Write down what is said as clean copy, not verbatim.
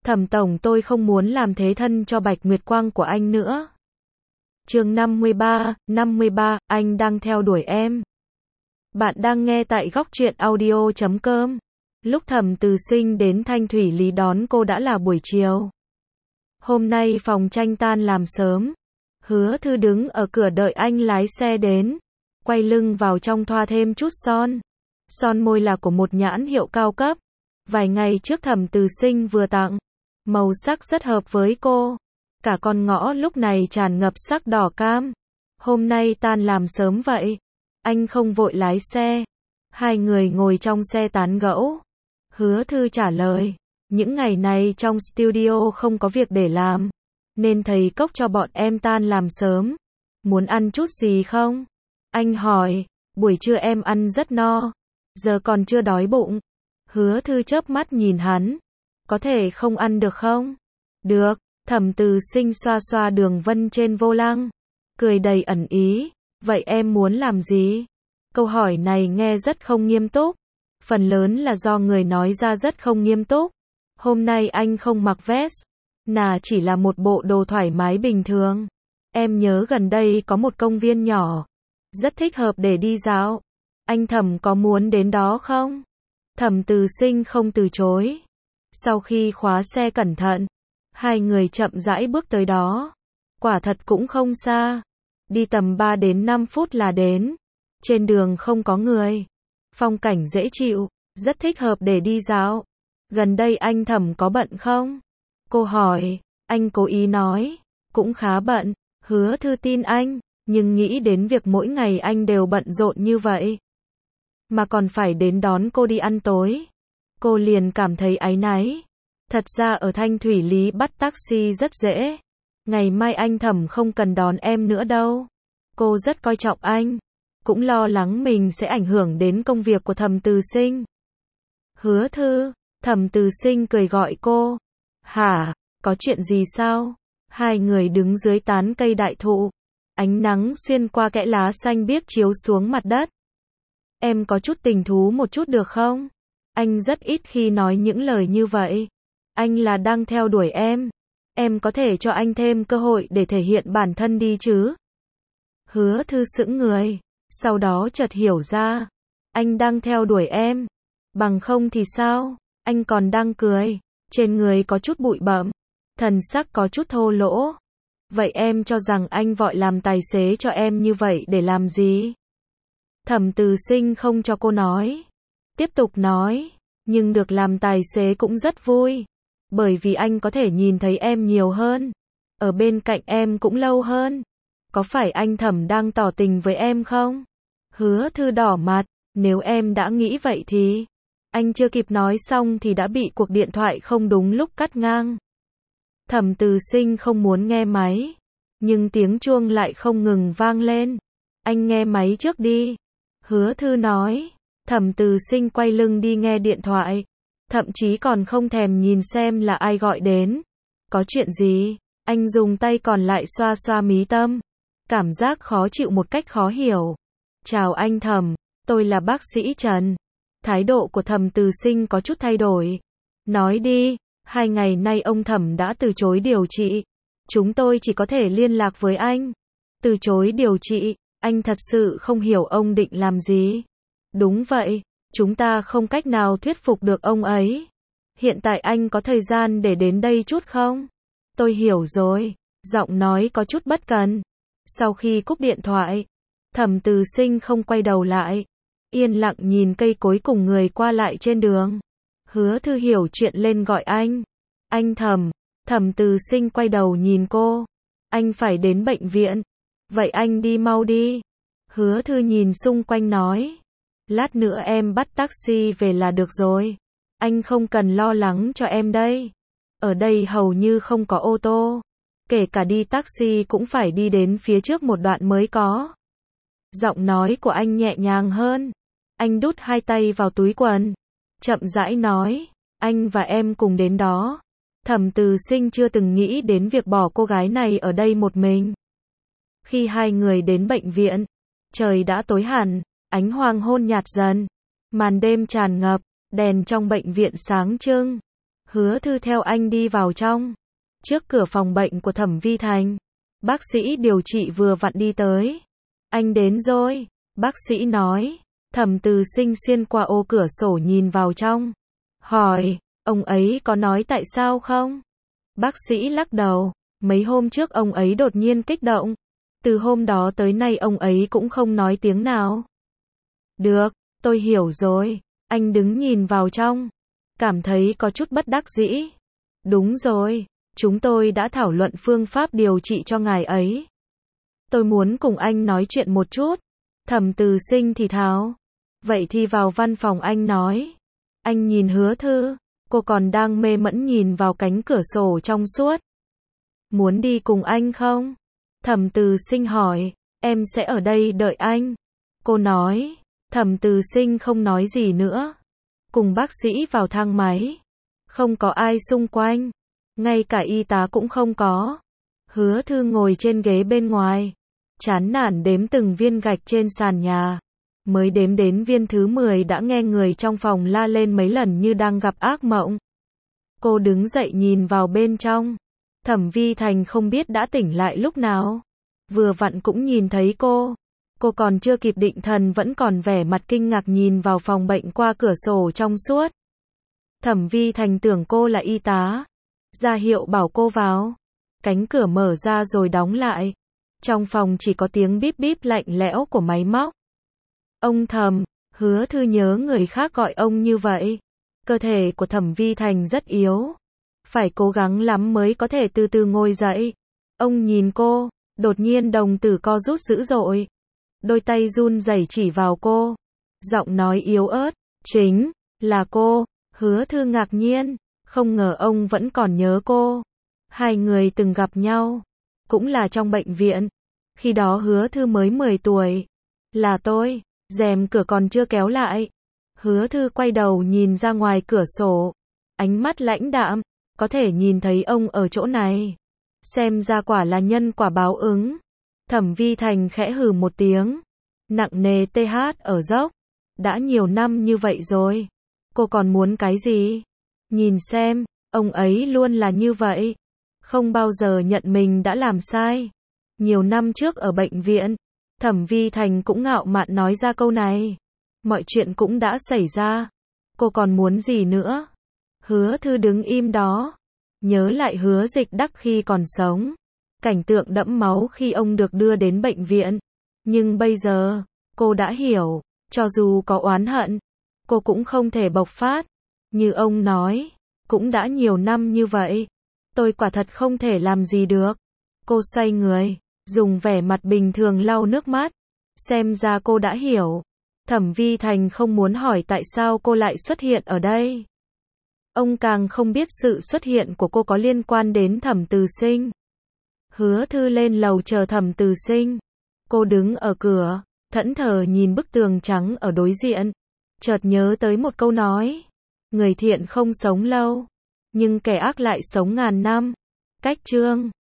Thẩm tổng, tôi không muốn làm thế thân cho Bạch Nguyệt Quang của anh nữa. Chương 53, anh đang theo đuổi em. Bạn đang nghe tại góc truyện audio.com. Lúc Thẩm Từ Sinh đến Thanh Thủy Lý đón cô đã là buổi chiều. Hôm nay phòng tranh tan làm sớm. Hứa Thư đứng ở cửa đợi anh lái xe đến. Quay lưng vào trong thoa thêm chút son. Son môi là của một nhãn hiệu cao cấp. Vài ngày trước Thẩm Từ Sinh vừa tặng. Màu sắc rất hợp với cô. Cả con ngõ lúc này tràn ngập sắc đỏ cam. Hôm nay tan làm sớm vậy. Anh không vội lái xe. Hai người ngồi trong xe tán gẫu. Hứa Thư trả lời. Những ngày này trong studio không có việc để làm. Nên thầy Cốc cho bọn em tan làm sớm. Muốn ăn chút gì không? Anh hỏi. Buổi trưa em ăn rất no. Giờ còn chưa đói bụng. Hứa Thư chớp mắt nhìn hắn. Có thể không ăn được không? Được. Thẩm Từ Sinh xoa xoa đường vân trên vô lăng. Cười đầy ẩn ý. Vậy em muốn làm gì? Câu hỏi này nghe rất không nghiêm túc. Phần lớn là do người nói ra rất không nghiêm túc. Hôm nay anh không mặc vest. Nà chỉ là một bộ đồ thoải mái bình thường. Em nhớ gần đây có một công viên nhỏ. Rất thích hợp để đi dạo. Anh Thẩm có muốn đến đó không? Thẩm Từ Sinh không từ chối. Sau khi khóa xe cẩn thận, hai người chậm rãi bước tới đó. Quả thật cũng không xa. Đi tầm 3 đến 5 phút là đến. Trên đường không có người. Phong cảnh dễ chịu, rất thích hợp để đi dạo. Gần đây anh Thẩm có bận không? Cô hỏi. Anh cố ý nói. Cũng khá bận. Hứa Thư tin anh. Nhưng nghĩ đến việc mỗi ngày anh đều bận rộn như vậy. Mà còn phải đến đón cô đi ăn tối. Cô liền cảm thấy áy náy. Thật ra ở Thanh Thủy Lý bắt taxi rất dễ. Ngày mai anh Thẩm không cần đón em nữa đâu. Cô rất coi trọng anh. Cũng lo lắng mình sẽ ảnh hưởng đến công việc của Thẩm Từ Sinh. Hứa Thư. Thẩm Từ Sinh cười gọi cô. Hả? Có chuyện gì sao? Hai người đứng dưới tán cây đại thụ. Ánh nắng xuyên qua kẽ lá xanh biếc chiếu xuống mặt đất. Em có chút tình thú một chút được không? Anh rất ít khi nói những lời như vậy. Anh là đang theo đuổi em. Em có thể cho anh thêm cơ hội để thể hiện bản thân đi chứ? Hứa Thư sững người. Sau đó chợt hiểu ra. Anh đang theo đuổi em. Bằng không thì sao? Anh còn đang cười. Trên người có chút bụi bặm. Thần sắc có chút thô lỗ. Vậy em cho rằng anh vội làm tài xế cho em như vậy để làm gì? Thẩm Từ Sinh không cho cô nói. Tiếp tục nói. Nhưng được làm tài xế cũng rất vui. Bởi vì anh có thể nhìn thấy em nhiều hơn. Ở bên cạnh em cũng lâu hơn. Có phải anh Thẩm đang tỏ tình với em không? Hứa Thư đỏ mặt. Nếu em đã nghĩ vậy thì... Anh chưa kịp nói xong thì đã bị cuộc điện thoại không đúng lúc cắt ngang. Thẩm Từ Sinh không muốn nghe máy. Nhưng tiếng chuông lại không ngừng vang lên. Anh nghe máy trước đi. Hứa Thư nói. Thẩm Từ Sinh quay lưng đi nghe điện thoại. Thậm chí còn không thèm nhìn xem là ai gọi đến. Có chuyện gì? Anh dùng tay còn lại xoa xoa mí tâm. Cảm giác khó chịu một cách khó hiểu. Chào anh Thẩm, tôi là bác sĩ Trần. Thái độ của Thẩm Từ Sinh có chút thay đổi. Nói đi, 2 ngày nay ông Thẩm đã từ chối điều trị. Chúng tôi chỉ có thể liên lạc với anh. Từ chối điều trị, anh thật sự không hiểu ông định làm gì. Đúng vậy, chúng ta không cách nào thuyết phục được ông ấy. Hiện tại anh có thời gian để đến đây chút không? Tôi hiểu rồi, giọng nói có chút bất cần. Sau khi cúp điện thoại, Thẩm Từ Sinh không quay đầu lại. Yên lặng nhìn cây cối cùng người qua lại trên đường. Hứa Thư hiểu chuyện lên gọi anh. Anh Thẩm. Thẩm Từ Sinh quay đầu nhìn cô. Anh phải đến bệnh viện. Vậy anh đi mau đi. Hứa Thư nhìn xung quanh nói. Lát nữa em bắt taxi về là được rồi. Anh không cần lo lắng cho em đây. Ở đây hầu như không có ô tô. Kể cả đi taxi cũng phải đi đến phía trước một đoạn mới có. Giọng nói của anh nhẹ nhàng hơn. Anh đút hai tay vào túi quần. Chậm rãi nói. Anh và em cùng đến đó. Thẩm Từ Sinh chưa từng nghĩ đến việc bỏ cô gái này ở đây một mình. Khi hai người đến bệnh viện, trời đã tối hẳn, ánh hoàng hôn nhạt dần. Màn đêm tràn ngập, đèn trong bệnh viện sáng trưng. Hứa Thư theo anh đi vào trong. Trước cửa phòng bệnh của Thẩm Vi Thành, bác sĩ điều trị vừa vặn đi tới. Anh đến rồi, bác sĩ nói. Thẩm Từ Sinh xuyên qua ô cửa sổ nhìn vào trong. Hỏi, ông ấy có nói tại sao không? Bác sĩ lắc đầu. Mấy hôm trước ông ấy đột nhiên kích động. Từ hôm đó tới nay ông ấy cũng không nói tiếng nào. Được, tôi hiểu rồi. Anh đứng nhìn vào trong. Cảm thấy có chút bất đắc dĩ. Đúng rồi, chúng tôi đã thảo luận phương pháp điều trị cho ngài ấy. Tôi muốn cùng anh nói chuyện một chút. Thẩm Từ Sinh thì thào. Vậy thì vào văn phòng anh nói. Anh nhìn Hứa Thư. Cô còn đang mê mẩn nhìn vào cánh cửa sổ trong suốt. Muốn đi cùng anh không? Thẩm Từ Sinh hỏi. Em sẽ ở đây đợi anh. Cô nói. Thẩm Từ Sinh không nói gì nữa. Cùng bác sĩ vào thang máy. Không có ai xung quanh. Ngay cả y tá cũng không có. Hứa Thư ngồi trên ghế bên ngoài. Chán nản đếm từng viên gạch trên sàn nhà. Mới đếm đến viên thứ 10 đã nghe người trong phòng la lên mấy lần như đang gặp ác mộng. Cô đứng dậy nhìn vào bên trong. Thẩm Vi Thành không biết đã tỉnh lại lúc nào. Vừa vặn cũng nhìn thấy cô. Cô còn chưa kịp định thần vẫn còn vẻ mặt kinh ngạc nhìn vào phòng bệnh qua cửa sổ trong suốt. Thẩm Vi Thành tưởng cô là y tá. Ra hiệu bảo cô vào. Cánh cửa mở ra rồi đóng lại. Trong phòng chỉ có tiếng bíp bíp lạnh lẽo của máy móc. Ông Thẩm, Hứa Thư nhớ người khác gọi ông như vậy. Cơ thể của Thẩm Vi Thành rất yếu. Phải cố gắng lắm mới có thể từ từ ngồi dậy. Ông nhìn cô, đột nhiên đồng tử co rút dữ dội. Đôi tay run rẩy chỉ vào cô. Giọng nói yếu ớt, chính là cô. Hứa Thư ngạc nhiên, không ngờ ông vẫn còn nhớ cô. Hai người từng gặp nhau, cũng là trong bệnh viện. Khi đó Hứa Thư mới 10 tuổi. Là tôi, rèm cửa còn chưa kéo lại. Hứa Thư quay đầu nhìn ra ngoài cửa sổ. Ánh mắt lãnh đạm, có thể nhìn thấy ông ở chỗ này. Xem ra quả là nhân quả báo ứng. Thẩm Vi Thành khẽ hừ một tiếng. Nặng nề TH ở dốc. Đã nhiều năm như vậy rồi. Cô còn muốn cái gì? Nhìn xem, ông ấy luôn là như vậy. Không bao giờ nhận mình đã làm sai. Nhiều năm trước ở bệnh viện, Thẩm Vi Thành cũng ngạo mạn nói ra câu này. Mọi chuyện cũng đã xảy ra. Cô còn muốn gì nữa? Hứa Thư đứng im đó. Nhớ lại Hứa Dịch Đắc khi còn sống. Cảnh tượng đẫm máu khi ông được đưa đến bệnh viện. Nhưng bây giờ, cô đã hiểu. Cho dù có oán hận, cô cũng không thể bộc phát. Như ông nói, cũng đã nhiều năm như vậy. Tôi quả thật không thể làm gì được. Cô xoay người, dùng vẻ mặt bình thường lau nước mắt. Xem ra cô đã hiểu. Thẩm Vi Thành không muốn hỏi tại sao cô lại xuất hiện ở đây. Ông càng không biết sự xuất hiện của cô có liên quan đến Thẩm Từ Sinh. Hứa Thư lên lầu chờ Thẩm Từ Sinh. Cô đứng ở cửa, thẫn thờ nhìn bức tường trắng ở đối diện. Chợt nhớ tới một câu nói. Người thiện không sống lâu, nhưng kẻ ác lại sống ngàn năm. Cách chương